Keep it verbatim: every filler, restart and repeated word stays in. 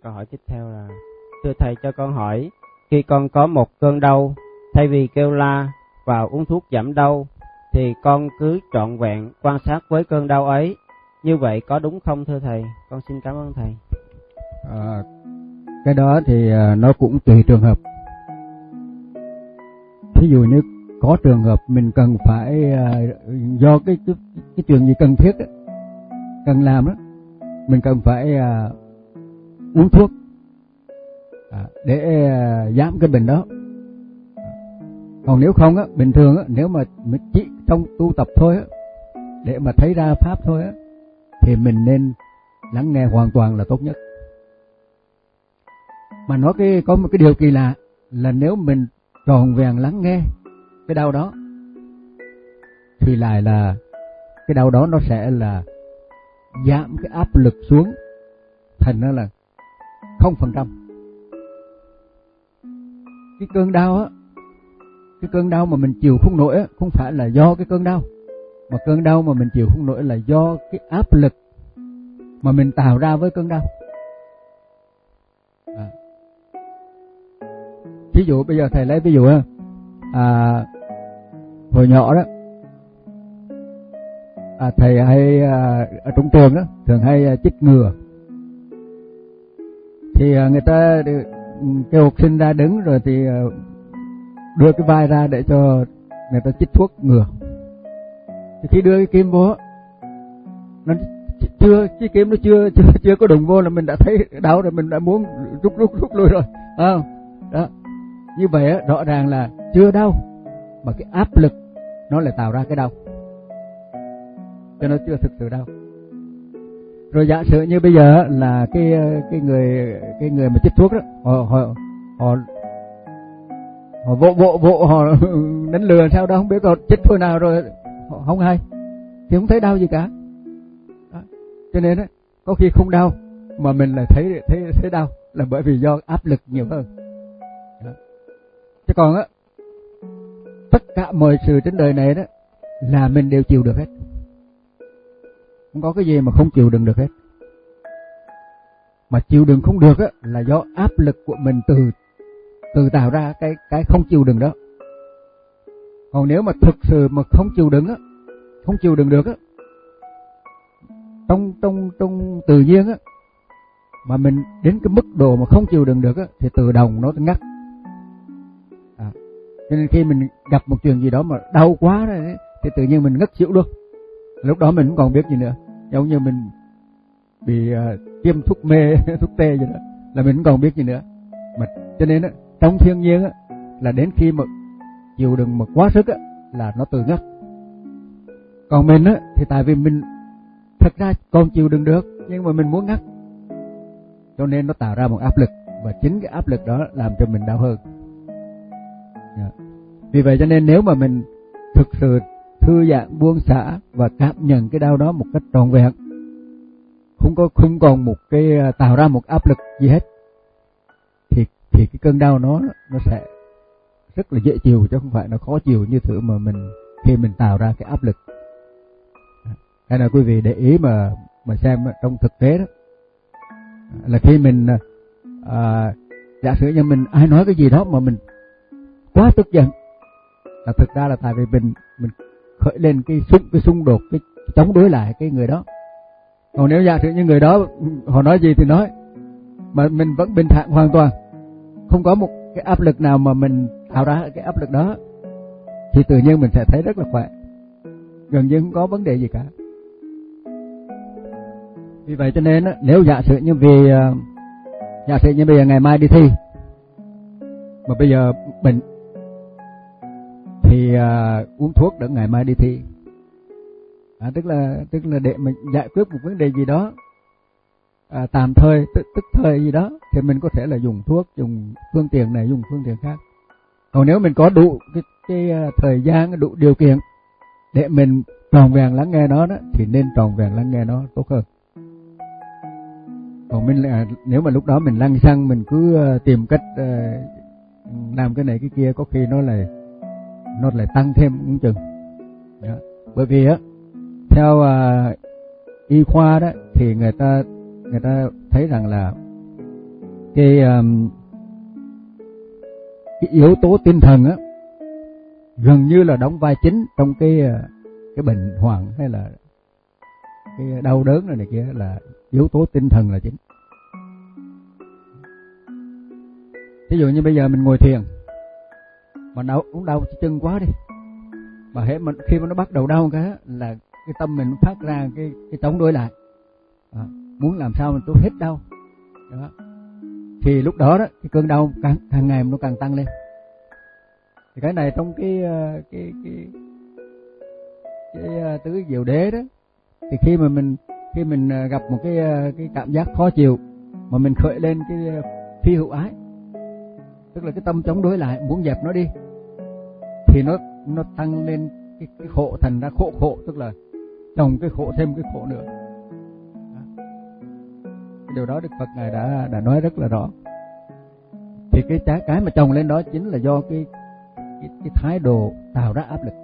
câu hỏi tiếp theo là: thưa thầy, cho con hỏi, khi con có một cơn đau, thay vì kêu la và uống thuốc giảm đau, thì con cứ trọn vẹn quan sát với cơn đau ấy, như vậy có đúng không thưa thầy? Con xin cảm ơn thầy. À, cái đó thì nó cũng tùy trường hợp. Thí dụ như có trường hợp mình cần phải do cái cái, cái chuyện gì cần thiết đó, cần làm đó, mình cần phải uh, uống thuốc à, để uh, giảm cái bệnh đó. Còn nếu không á, bình thường á, nếu mà chỉ trong tu tập thôi á, để mà thấy ra pháp thôi á, thì mình nên lắng nghe hoàn toàn là tốt nhất. Mà nói cái có một cái điều kỳ lạ là nếu mình tròn vẹn lắng nghe cái đau đó, thì lại là cái đau đó nó sẽ là giảm cái áp lực xuống thành nó là không phần trăm. Cái cơn đau á, cái cơn đau mà mình chịu không nổi á, không phải là do cái cơn đau, mà cơn đau mà mình chịu không nổi là do cái áp lực mà mình tạo ra với cơn đau. À. Ví dụ bây giờ thầy lấy ví dụ á, à, hồi nhỏ đó, à, thầy hay à, ở trong trường đó thường hay à, chích ngừa. Thì à, người ta kêu học sinh ra đứng rồi thì à, đưa cái vai ra để cho người ta chích thuốc ngừa. Thì khi đưa cái kim vô, nó chưa cái kim nó chưa chưa chưa có đụng vô là mình đã thấy đau rồi, mình đã muốn rút rút rút lui rồi, à, đó. Như vậy á, rõ ràng là chưa đau, mà cái áp lực nó lại tạo ra cái đau, cho nó chưa thực sự đau. Rồi giả sử như bây giờ là cái cái người cái người mà chích thuốc đó, họ họ họ họ vỗ vỗ vỗ họ đánh lừa sao đó không biết, còn chích thôi nào rồi họ không hay thì không thấy đau gì cả. Đó. Cho nên á, có khi không đau mà mình lại thấy thấy thấy đau là bởi vì do áp lực nhiều hơn. Đó. Chứ còn á, tất cả mọi sự trên đời này đó là mình đều chịu được hết, không có cái gì mà không chịu đựng được hết. Mà chịu đựng không được á là do áp lực của mình từ từ tạo ra cái cái không chịu đựng đó. Còn nếu mà thực sự mà không chịu đựng á, không chịu đựng được á, trong trong trong tự nhiên á, mà mình đến cái mức độ mà không chịu đựng được á, thì tự động nó ngắt. À, cho nên khi mình gặp một chuyện gì đó mà đau quá rồi ấy, thì tự nhiên mình ngất xỉu luôn. Lúc đó mình cũng còn biết gì nữa, giống như mình bị uh, tiêm thuốc mê, thuốc tê vậy đó, là mình cũng còn biết gì nữa. Mà cho nên á, trong thiên nhiên á, là đến khi mà chịu đựng mà quá sức á, là nó tự ngất. Còn mình á, thì tại vì mình thật ra còn chịu đựng được, nhưng mà mình muốn ngắt, cho nên nó tạo ra một áp lực, và chính cái áp lực đó làm cho mình đau hơn. Yeah. Vì vậy cho nên nếu mà mình thực sự thư giãn, buông xả và cảm nhận cái đau đó một cách trọn vẹn, không có không còn một cái tạo ra một áp lực gì hết, thì thì cái cơn đau nó nó sẽ rất là dễ chịu, chứ không phải nó khó chịu như thứ mà mình khi mình tạo ra cái áp lực. Hay là quý vị để ý mà mà xem trong thực tế đó, là khi mình à, giả sử như mình ai nói cái gì đó mà mình quá tức giận, là thực ra là tại vì mình mình khởi lên cái xung cái xung đột, cái chống đối lại cái người đó. Còn nếu giả sử như người đó họ nói gì thì nói, mà mình vẫn bình thản hoàn toàn, không có một cái áp lực nào mà mình tạo ra cái áp lực đó, thì tự nhiên mình sẽ thấy rất là khỏe, gần như không có vấn đề gì cả. Vì vậy cho nên nếu giả sử như vì giả sử như bây giờ ngày mai đi thi, mà bây giờ bệnh thì uh, uống thuốc để ngày mai đi thi, à, tức là tức là để mình giải quyết một vấn đề gì đó à, tạm thời tức, tức thời gì đó, thì mình có thể là dùng thuốc, dùng phương tiện này, dùng phương tiện khác. Còn nếu mình có đủ cái, cái uh, thời gian, đủ điều kiện để mình tròn vẹn lắng nghe nó đó, thì nên tròn vẹn lắng nghe nó tốt hơn. Còn mình là, nếu mà lúc đó mình lăng xăng, mình cứ uh, tìm cách uh, làm cái này cái kia, có khi nó lại nó lại tăng thêm cũng chừng. Đó. Bởi vì á, theo uh, y khoa đó, thì người ta người ta thấy rằng là cái um, cái yếu tố tinh thần á gần như là đóng vai chính trong cái cái bệnh hoạn hay là cái đau đớn này, này kia, là yếu tố tinh thần là chính. Ví dụ như bây giờ mình ngồi thiền mà đau cũng đau chân quá đi, mà hết mình khi mà nó bắt đầu đau cái là cái tâm mình phát ra cái cái chống đối lại, à, muốn làm sao mình tôi hết đau đó. Thì lúc đó đó cái cơn đau càng càng ngày nó càng tăng lên. Thì cái này trong cái cái cái cái, cái tứ diệu đế đó, thì khi mà mình khi mình gặp một cái cái cảm giác khó chịu mà mình khởi lên cái phi hữu ái, tức là cái tâm chống đối lại muốn dẹp nó đi, thì nó nó tăng lên cái, cái khổ, thành ra khổ khổ, tức là chồng cái khổ thêm cái khổ nữa. Đó. Cái điều đó Đức Phật ngài đã đã nói rất là rõ. Thì cái cái mà chồng lên đó chính là do cái cái, cái thái độ tạo ra áp lực.